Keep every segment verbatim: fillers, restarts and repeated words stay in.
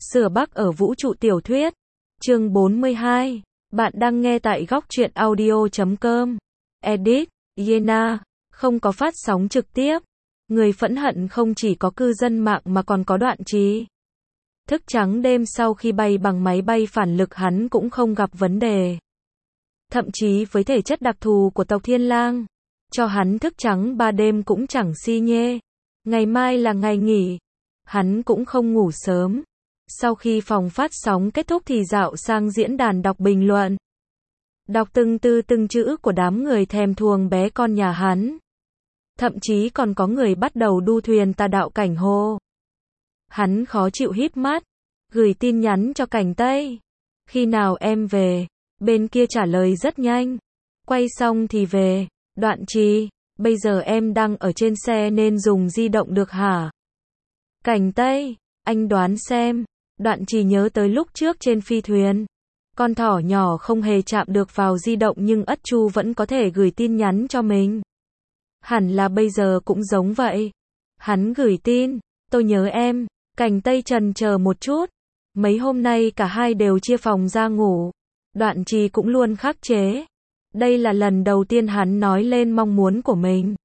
Sửa Bắc ở vũ trụ tiểu thuyết. Chương bốn mươi hai. Bạn đang nghe tại góc truyện audio chấm com. Edit, Yena. Không có phát sóng trực tiếp. Người phẫn hận không chỉ có cư dân mạng mà còn có Đoạn Trì. Thức trắng đêm sau khi bay bằng máy bay phản lực hắn cũng không gặp vấn đề. Thậm chí với thể chất đặc thù của tộc Thiên Lang, cho hắn thức trắng ba đêm cũng chẳng si nhê. Ngày mai là ngày nghỉ. Hắn cũng không ngủ sớm. Sau khi phòng phát sóng kết thúc thì dạo sang diễn đàn đọc bình luận. Đọc từng từ từng chữ của đám người thèm thuồng bé con nhà hắn. Thậm chí còn có người bắt đầu đu thuyền tà đạo Cảnh Hồ. Hắn khó chịu híp mắt, gửi tin nhắn cho Cảnh Tây. Khi nào em về? Bên kia trả lời rất nhanh. Quay xong thì về. Đoạn Trì, bây giờ em đang ở trên xe nên dùng di động được hả? Cảnh Tây, anh đoán xem. Đoạn Trì nhớ tới lúc trước trên phi thuyền. Con thỏ nhỏ không hề chạm được vào di động nhưng Ất Chu vẫn có thể gửi tin nhắn cho mình. Hẳn là bây giờ cũng giống vậy. Hắn gửi tin, tôi nhớ em. Cảnh Tây chần chờ một chút. Mấy hôm nay cả hai đều chia phòng ra ngủ. Đoạn Trì cũng luôn khắc chế. Đây là lần đầu tiên hắn nói lên mong muốn của mình.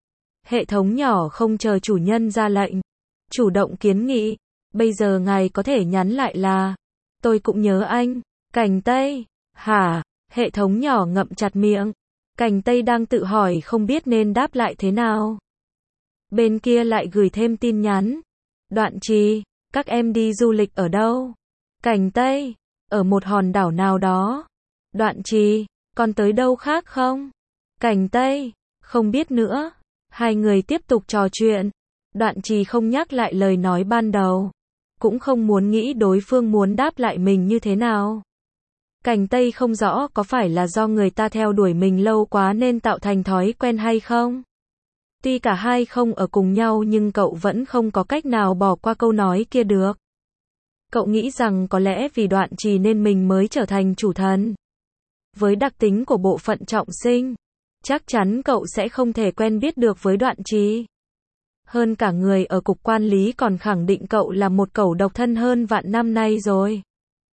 Hệ thống nhỏ không chờ chủ nhân ra lệnh. Chủ động kiến nghị. Bây giờ ngài có thể nhắn lại là. Tôi cũng nhớ anh. Cảnh Tây. Hả? Hệ thống nhỏ ngậm chặt miệng. Cảnh Tây đang tự hỏi không biết nên đáp lại thế nào. Bên kia lại gửi thêm tin nhắn. Đoạn Trì, các em đi du lịch ở đâu? Cảnh Tây, ở một hòn đảo nào đó. Đoạn Trì, còn tới đâu khác không? Cảnh Tây, không biết nữa. Hai người tiếp tục trò chuyện. Đoạn Trì không nhắc lại lời nói ban đầu. Cũng không muốn nghĩ đối phương muốn đáp lại mình như thế nào. Cảnh Tây không rõ có phải là do người ta theo đuổi mình lâu quá nên tạo thành thói quen hay không. Tuy cả hai không ở cùng nhau nhưng cậu vẫn không có cách nào bỏ qua câu nói kia được. Cậu nghĩ rằng có lẽ vì Đoạn Trì nên mình mới trở thành chủ thần. Với đặc tính của bộ phận trọng sinh, chắc chắn cậu sẽ không thể quen biết được với Đoạn Trì. Hơn cả người ở cục quan lý còn khẳng định cậu là một cẩu độc thân hơn vạn năm nay rồi.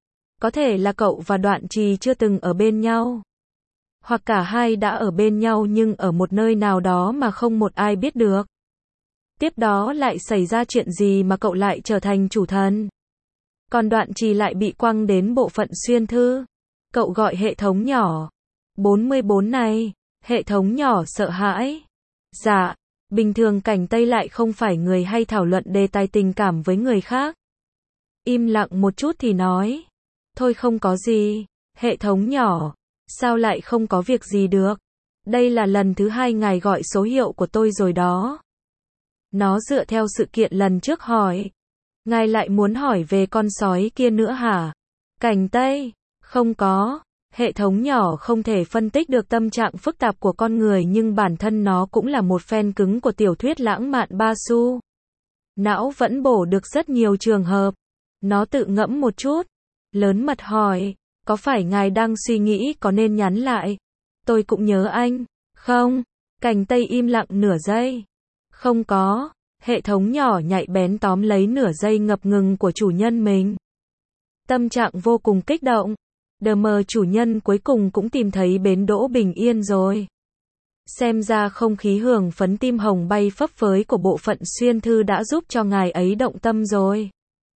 Có thể là cậu và Đoạn Trì chưa từng ở bên nhau. Hoặc cả hai đã ở bên nhau nhưng ở một nơi nào đó mà không một ai biết được. Tiếp đó lại xảy ra chuyện gì mà cậu lại trở thành chủ thần. Còn Đoạn Trì lại bị quăng đến bộ phận xuyên thư. Cậu gọi hệ thống nhỏ. bốn mươi bốn này, hệ thống nhỏ sợ hãi. Dạ, bình thường Cảnh Tây lại không phải người hay thảo luận đề tài tình cảm với người khác. Im lặng một chút thì nói. Thôi không có gì, hệ thống nhỏ. Sao lại không có việc gì được? Đây là lần thứ hai ngài gọi số hiệu của tôi rồi đó. Nó dựa theo sự kiện lần trước hỏi. Ngài lại muốn hỏi về con sói kia nữa hả? Cảnh Tây, không có. Hệ thống nhỏ không thể phân tích được tâm trạng phức tạp của con người nhưng bản thân nó cũng là một fan cứng của tiểu thuyết lãng mạn Ba Su. Não vẫn bổ được rất nhiều trường hợp. Nó tự ngẫm một chút. Lớn mật hỏi. Có phải ngài đang suy nghĩ có nên nhắn lại? Tôi cũng nhớ anh. Không. Cảnh Tây im lặng nửa giây. Không có. Hệ thống nhỏ nhạy bén tóm lấy nửa giây ngập ngừng của chủ nhân mình. Tâm trạng vô cùng kích động. Đờ mờ chủ nhân cuối cùng cũng tìm thấy bến đỗ bình yên rồi. Xem ra không khí hưởng phấn tim hồng bay phấp phới của bộ phận xuyên thư đã giúp cho ngài ấy động tâm rồi.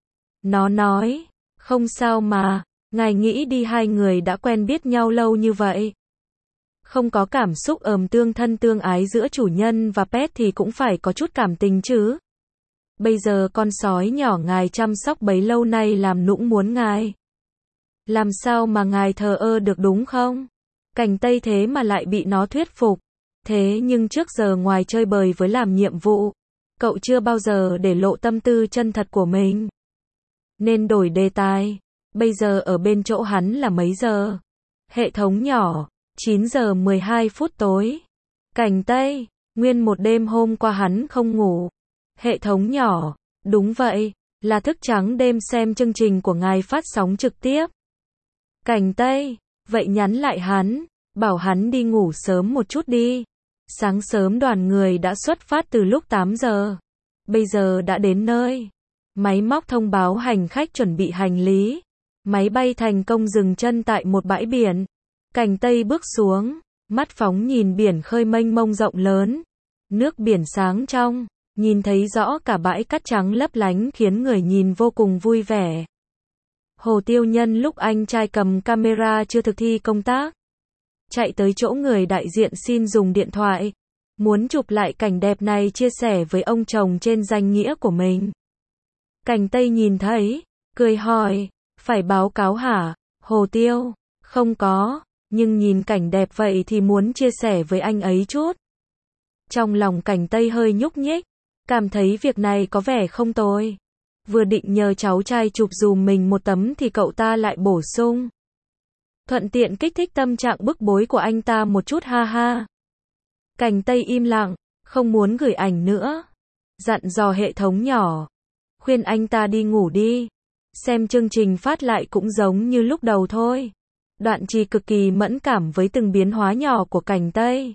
Nó nói. Không sao mà. Ngài nghĩ đi hai người đã quen biết nhau lâu như vậy. Không có cảm xúc ầm tương thân tương ái giữa chủ nhân và pet thì cũng phải có chút cảm tình chứ. Bây giờ con sói nhỏ ngài chăm sóc bấy lâu nay làm nũng muốn ngài. Làm sao mà ngài thờ ơ được đúng không? Cảnh Tây thế mà lại bị nó thuyết phục. Thế nhưng trước giờ ngoài chơi bời với làm nhiệm vụ, cậu chưa bao giờ để lộ tâm tư chân thật của mình. Nên đổi đề tài. Bây giờ ở bên chỗ hắn là mấy giờ? Hệ thống nhỏ, chín giờ mười hai phút tối. Cảnh Tây, nguyên một đêm hôm qua hắn không ngủ. Hệ thống nhỏ, đúng vậy, là thức trắng đêm xem chương trình của ngài phát sóng trực tiếp. Cảnh Tây, vậy nhắn lại hắn, bảo hắn đi ngủ sớm một chút đi. Sáng sớm đoàn người đã xuất phát từ lúc tám giờ. Bây giờ đã đến nơi. Máy móc thông báo hành khách chuẩn bị hành lý. Máy bay thành công dừng chân tại một bãi biển. Cành Tây bước xuống, mắt phóng nhìn biển khơi mênh mông rộng lớn. Nước biển sáng trong, nhìn thấy rõ cả bãi cát trắng lấp lánh khiến người nhìn vô cùng vui vẻ. Hồ Tiêu Nhân lúc anh trai cầm camera chưa thực thi công tác, chạy tới chỗ người đại diện xin dùng điện thoại, muốn chụp lại cảnh đẹp này chia sẻ với ông chồng trên danh nghĩa của mình. Cành Tây nhìn thấy, cười hỏi, phải báo cáo hả, Hồ Tiêu? Không có, nhưng nhìn cảnh đẹp vậy thì muốn chia sẻ với anh ấy chút. Trong lòng Cành Tây hơi nhúc nhích, cảm thấy việc này có vẻ không tồi. Vừa định nhờ cháu trai chụp dùm mình một tấm thì cậu ta lại bổ sung. Thuận tiện kích thích tâm trạng bức bối của anh ta một chút ha ha. Cành Tây im lặng, không muốn gửi ảnh nữa. Dặn dò hệ thống nhỏ. Khuyên anh ta đi ngủ đi. Xem chương trình phát lại cũng giống như lúc đầu thôi. Đoạn Trì cực kỳ mẫn cảm với từng biến hóa nhỏ của Cành Tây.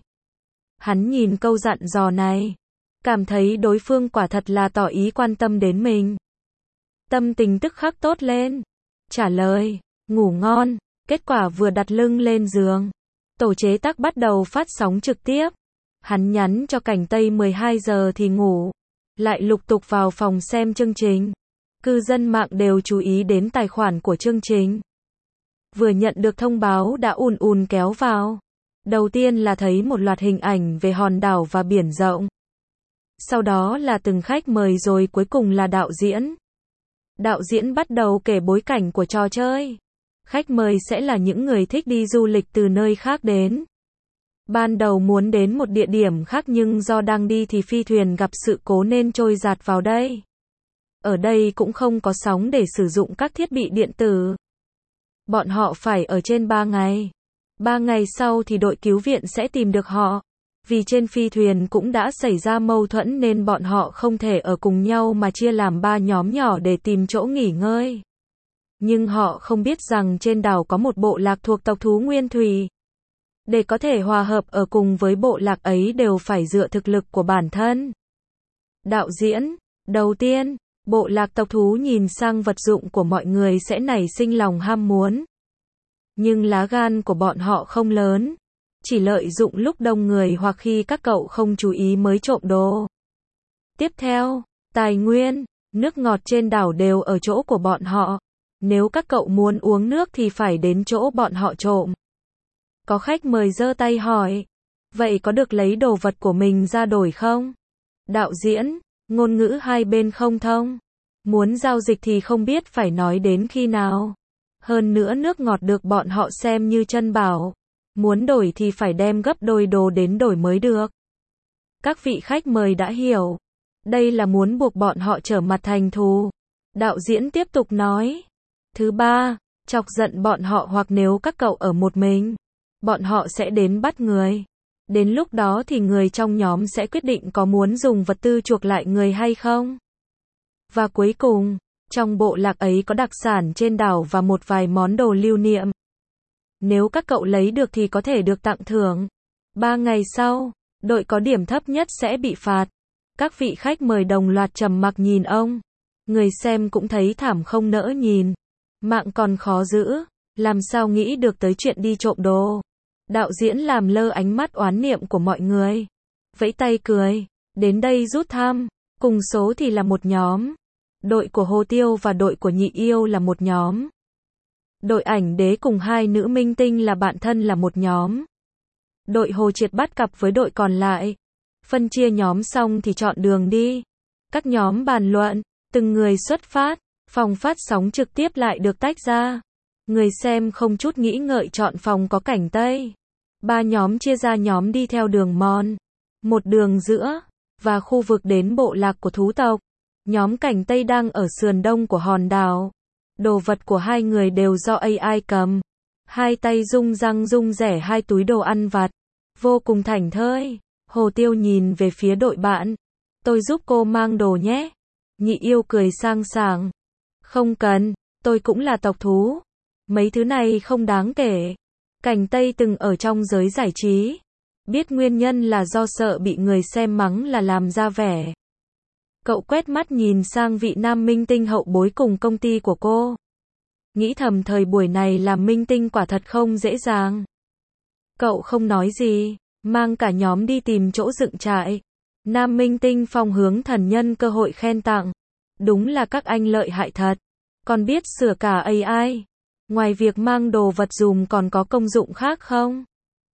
Hắn nhìn câu dặn dò này, cảm thấy đối phương quả thật là tỏ ý quan tâm đến mình. Tâm tình tức khắc tốt lên. Trả lời, ngủ ngon. Kết quả vừa đặt lưng lên giường, tổ chế tác bắt đầu phát sóng trực tiếp. Hắn nhắn cho Cành Tây mười hai giờ thì ngủ. Lại lục tục vào phòng xem chương trình. Cư dân mạng đều chú ý đến tài khoản của chương trình. Vừa nhận được thông báo đã ùn ùn kéo vào. Đầu tiên là thấy một loạt hình ảnh về hòn đảo và biển rộng. Sau đó là từng khách mời rồi cuối cùng là đạo diễn. Đạo diễn bắt đầu kể bối cảnh của trò chơi. Khách mời sẽ là những người thích đi du lịch từ nơi khác đến. Ban đầu muốn đến một địa điểm khác nhưng do đang đi thì phi thuyền gặp sự cố nên trôi dạt vào đây. Ở đây cũng không có sóng để sử dụng các thiết bị điện tử. Bọn họ phải ở trên ba ngày. Ba ngày sau thì đội cứu viện sẽ tìm được họ. Vì trên phi thuyền cũng đã xảy ra mâu thuẫn nên bọn họ không thể ở cùng nhau mà chia làm ba nhóm nhỏ để tìm chỗ nghỉ ngơi. Nhưng họ không biết rằng trên đảo có một bộ lạc thuộc tộc thú nguyên thủy. Để có thể hòa hợp ở cùng với bộ lạc ấy đều phải dựa thực lực của bản thân. Đạo diễn, đầu tiên, bộ lạc tộc thú nhìn sang vật dụng của mọi người sẽ nảy sinh lòng ham muốn. Nhưng lá gan của bọn họ không lớn. Chỉ lợi dụng lúc đông người hoặc khi các cậu không chú ý mới trộm đồ. Tiếp theo, tài nguyên, nước ngọt trên đảo đều ở chỗ của bọn họ. Nếu các cậu muốn uống nước thì phải đến chỗ bọn họ trộm. Có khách mời giơ tay hỏi. Vậy có được lấy đồ vật của mình ra đổi không? Đạo diễn, ngôn ngữ hai bên không thông. Muốn giao dịch thì không biết phải nói đến khi nào. Hơn nữa nước ngọt được bọn họ xem như chân bảo. Muốn đổi thì phải đem gấp đôi đồ đến đổi mới được. Các vị khách mời đã hiểu. Đây là muốn buộc bọn họ trở mặt thành thù. Đạo diễn tiếp tục nói. Thứ ba, chọc giận bọn họ hoặc nếu các cậu ở một mình, bọn họ sẽ đến bắt người. Đến lúc đó thì người trong nhóm sẽ quyết định có muốn dùng vật tư chuộc lại người hay không. Và cuối cùng, trong bộ lạc ấy có đặc sản trên đảo và một vài món đồ lưu niệm. Nếu các cậu lấy được thì có thể được tặng thưởng. Ba ngày sau, đội có điểm thấp nhất sẽ bị phạt. Các vị khách mời đồng loạt trầm mặc nhìn ông. Người xem cũng thấy thảm không nỡ nhìn. Mạng còn khó giữ, làm sao nghĩ được tới chuyện đi trộm đồ. Đạo diễn làm lơ ánh mắt oán niệm của mọi người. Vẫy tay cười, đến đây rút thăm, cùng số thì là một nhóm. Đội của Hồ Tiêu và đội của Nhị Yêu là một nhóm. Đội Ảnh Đế cùng hai nữ minh tinh là bạn thân là một nhóm. Đội Hồ Triệt bắt cặp với đội còn lại. Phân chia nhóm xong thì chọn đường đi. Các nhóm bàn luận, từng người xuất phát, phòng phát sóng trực tiếp lại được tách ra. Người xem không chút nghĩ ngợi chọn phòng có cảnh Tây. Ba nhóm chia ra nhóm đi theo đường mòn, một đường giữa, và khu vực đến bộ lạc của thú tộc. Nhóm cảnh Tây đang ở sườn đông của hòn đảo. Đồ vật của hai người đều do a i cầm. Hai tay rung răng rung rẻ hai túi đồ ăn vặt. Vô cùng thảnh thơi. Hồ Tiêu nhìn về phía đội bạn. Tôi giúp cô mang đồ nhé. Nhị Yêu cười sang sảng. Không cần, tôi cũng là tộc thú. Mấy thứ này không đáng kể. Cảnh Tây từng ở trong giới giải trí. Biết nguyên nhân là do sợ bị người xem mắng là làm ra vẻ Cậu quét mắt nhìn sang vị nam minh tinh hậu bối cùng công ty của cô. Nghĩ thầm thời buổi này làm minh tinh quả thật không dễ dàng. Cậu không nói gì, mang cả nhóm đi tìm chỗ dựng trại. Nam minh tinh Phong Hướng Thần nhân cơ hội khen tặng. Đúng là các anh lợi hại thật. Còn biết sửa cả a i. Ngoài việc mang đồ vật dùm còn có công dụng khác không?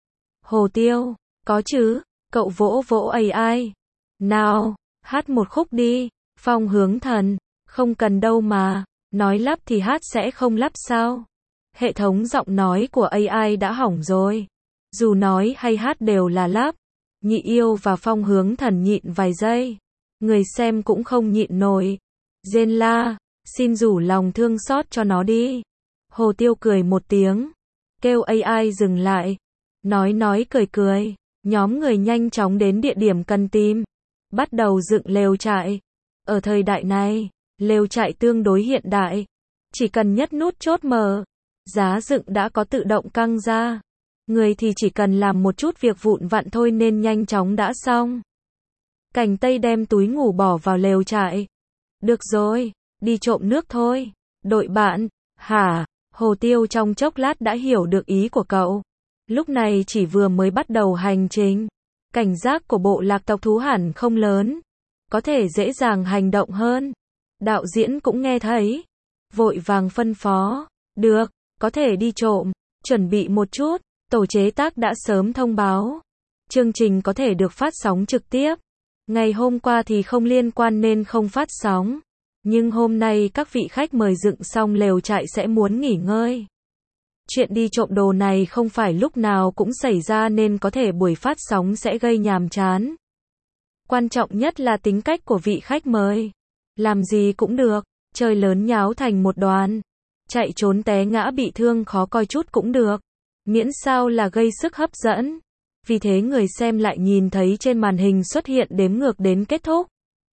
Hồ Tiêu, có chứ, cậu vỗ vỗ a i. Nào, hát một khúc đi. Phong Hướng Thần, không cần đâu mà, nói lắp thì hát sẽ không lắp sao? Hệ thống giọng nói của a i đã hỏng rồi. Dù nói hay hát đều là lắp. Nhị Yêu và Phong Hướng Thần nhịn vài giây. Người xem cũng không nhịn nổi. Rên la, xin rủ lòng thương xót cho nó đi. Hồ Tiêu cười một tiếng, kêu a i dừng lại. Nói nói cười cười, nhóm người nhanh chóng đến địa điểm cần tìm. Bắt đầu dựng lều trại. Ở thời đại này, lều trại tương đối hiện đại. Chỉ cần nhất nút chốt mở, giá dựng đã có tự động căng ra. Người thì chỉ cần làm một chút việc vụn vặt thôi nên nhanh chóng đã xong. Cảnh Tây đem túi ngủ bỏ vào lều trại. Được rồi, đi trộm nước thôi. Đội bạn, hả? Hồ Tiêu trong chốc lát đã hiểu được ý của cậu. Lúc này chỉ vừa mới bắt đầu hành trình. Cảnh giác của bộ lạc tộc thú hẳn không lớn. Có thể dễ dàng hành động hơn. Đạo diễn cũng nghe thấy. Vội vàng phân phó. Được, có thể đi trộm. Chuẩn bị một chút. Tổ chế tác đã sớm thông báo. Chương trình có thể được phát sóng trực tiếp. Ngày hôm qua thì không liên quan nên không phát sóng. Nhưng hôm nay các vị khách mời dựng xong lều trại sẽ muốn nghỉ ngơi. Chuyện đi trộm đồ này không phải lúc nào cũng xảy ra nên có thể buổi phát sóng sẽ gây nhàm chán. Quan trọng nhất là tính cách của vị khách mời. Làm gì cũng được, chơi lớn nháo thành một đoàn. Chạy trốn té ngã bị thương khó coi chút cũng được. Miễn sao là gây sức hấp dẫn. Vì thế người xem lại nhìn thấy trên màn hình xuất hiện đếm ngược đến kết thúc.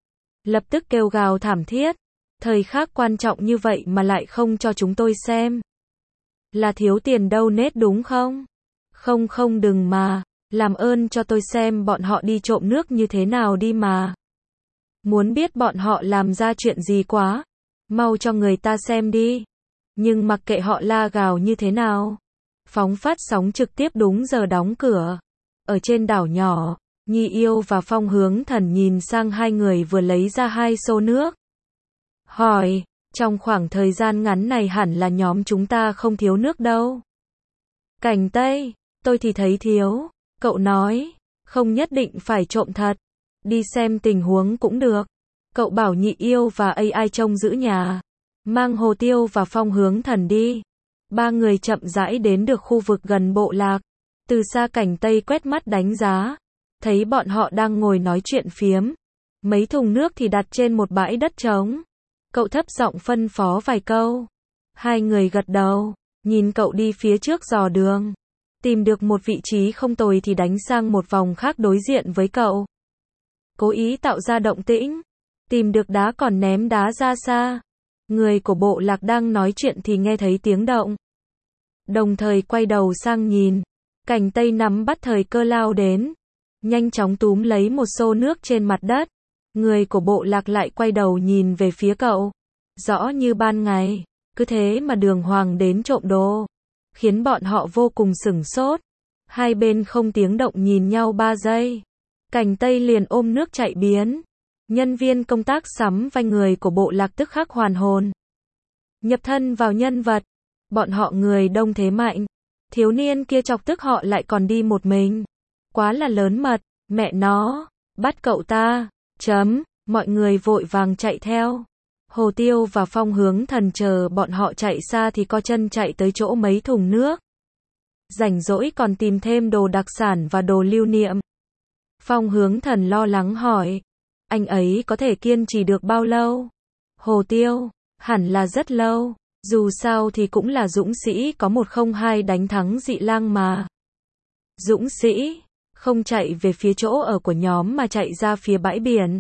Lập tức kêu gào thảm thiết. Thời khắc quan trọng như vậy mà lại không cho chúng tôi xem. Là thiếu tiền đâu nết đúng không? Không không đừng mà. Làm ơn cho tôi xem bọn họ đi trộm nước như thế nào đi mà. Muốn biết bọn họ làm ra chuyện gì quá. Mau cho người ta xem đi. Nhưng mặc kệ họ la gào như thế nào. Phóng phát sóng trực tiếp đúng giờ đóng cửa. Ở trên đảo nhỏ, Nhi Yêu và Phong Hướng Thần nhìn sang hai người vừa lấy ra hai xô nước. Hỏi, trong khoảng thời gian ngắn này hẳn là nhóm chúng ta không thiếu nước đâu. Cảnh Tây, tôi thì thấy thiếu. Cậu nói, không nhất định phải trộm thật. Đi xem tình huống cũng được. Cậu bảo Nhị Yêu và a i trông giữ nhà. Mang Hồ Tiêu và Phong Hướng Thần đi. Ba người chậm rãi đến được khu vực gần bộ lạc. Từ xa Cảnh Tây quét mắt đánh giá. Thấy bọn họ đang ngồi nói chuyện phiếm. Mấy thùng nước thì đặt trên một bãi đất trống. Cậu thấp giọng phân phó vài câu. Hai người gật đầu, nhìn cậu đi phía trước dò đường. Tìm được một vị trí không tồi thì đánh sang một vòng khác đối diện với cậu. Cố ý tạo ra động tĩnh. Tìm được đá còn ném đá ra xa. Người của bộ lạc đang nói chuyện thì nghe thấy tiếng động. Đồng thời quay đầu sang nhìn. Cảnh Tây nắm bắt thời cơ lao đến. Nhanh chóng túm lấy một xô nước trên mặt đất. Người của bộ lạc lại quay đầu nhìn về phía cậu. Rõ như ban ngày. Cứ thế mà đường hoàng đến trộm đồ. Khiến bọn họ vô cùng sửng sốt. Hai bên không tiếng động nhìn nhau ba giây. Cảnh Tây liền ôm nước chạy biến. Nhân viên công tác sắm vai người của bộ lạc tức khắc hoàn hồn. Nhập thân vào nhân vật. Bọn họ người đông thế mạnh. Thiếu niên kia chọc tức họ lại còn đi một mình. Quá là lớn mật. Mẹ nó. Bắt cậu ta. Chấm. Mọi người vội vàng chạy theo. Hồ Tiêu và Phong Hướng Thần chờ bọn họ chạy xa thì co chân chạy tới chỗ mấy thùng nước. Rảnh rỗi còn tìm thêm đồ đặc sản và đồ lưu niệm. Phong Hướng Thần lo lắng hỏi. Anh ấy có thể kiên trì được bao lâu? Hồ Tiêu. Hẳn là rất lâu. Dù sao thì cũng là dũng sĩ có một không hai đánh thắng dị lang mà. Dũng sĩ. Không chạy về phía chỗ ở của nhóm mà chạy ra phía bãi biển.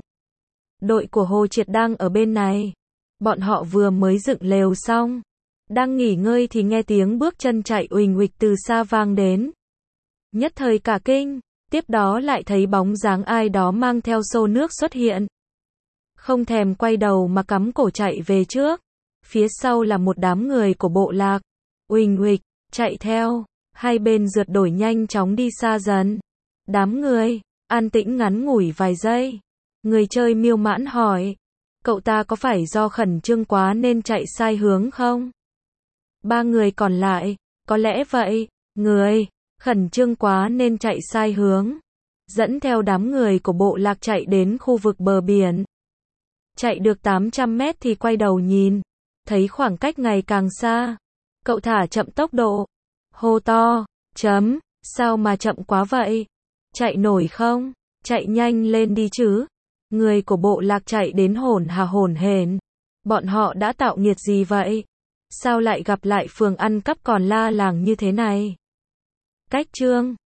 Đội của Hồ Triệt đang ở bên này. Bọn họ vừa mới dựng lều xong. Đang nghỉ ngơi thì nghe tiếng bước chân chạy uỳnh uịch từ xa vang đến. Nhất thời cả kinh. Tiếp đó lại thấy bóng dáng ai đó mang theo xô nước xuất hiện. không thèm quay đầu mà cắm cổ chạy về trước. Phía sau là một đám người của bộ lạc. Uỳnh uịch, chạy theo, hai bên rượt đuổi nhanh chóng đi xa dần. Đám người, an tĩnh ngắn ngủi vài giây. Người chơi miêu mãn hỏi, cậu ta có phải do khẩn trương quá nên chạy sai hướng không? Ba người còn lại, có lẽ vậy. Người, khẩn trương quá nên chạy sai hướng. Dẫn theo đám người của bộ lạc chạy đến khu vực bờ biển. Chạy được tám trăm mét thì quay đầu nhìn, thấy khoảng cách ngày càng xa. Cậu thả chậm tốc độ, hô to, chấm, sao mà chậm quá vậy? Chạy nổi không? Chạy nhanh lên đi chứ. Người của bộ lạc chạy đến hổn hà hổn hển. Bọn họ đã tạo nghiệt gì vậy? Sao lại gặp lại phường ăn cắp còn la làng như thế này? Cách chương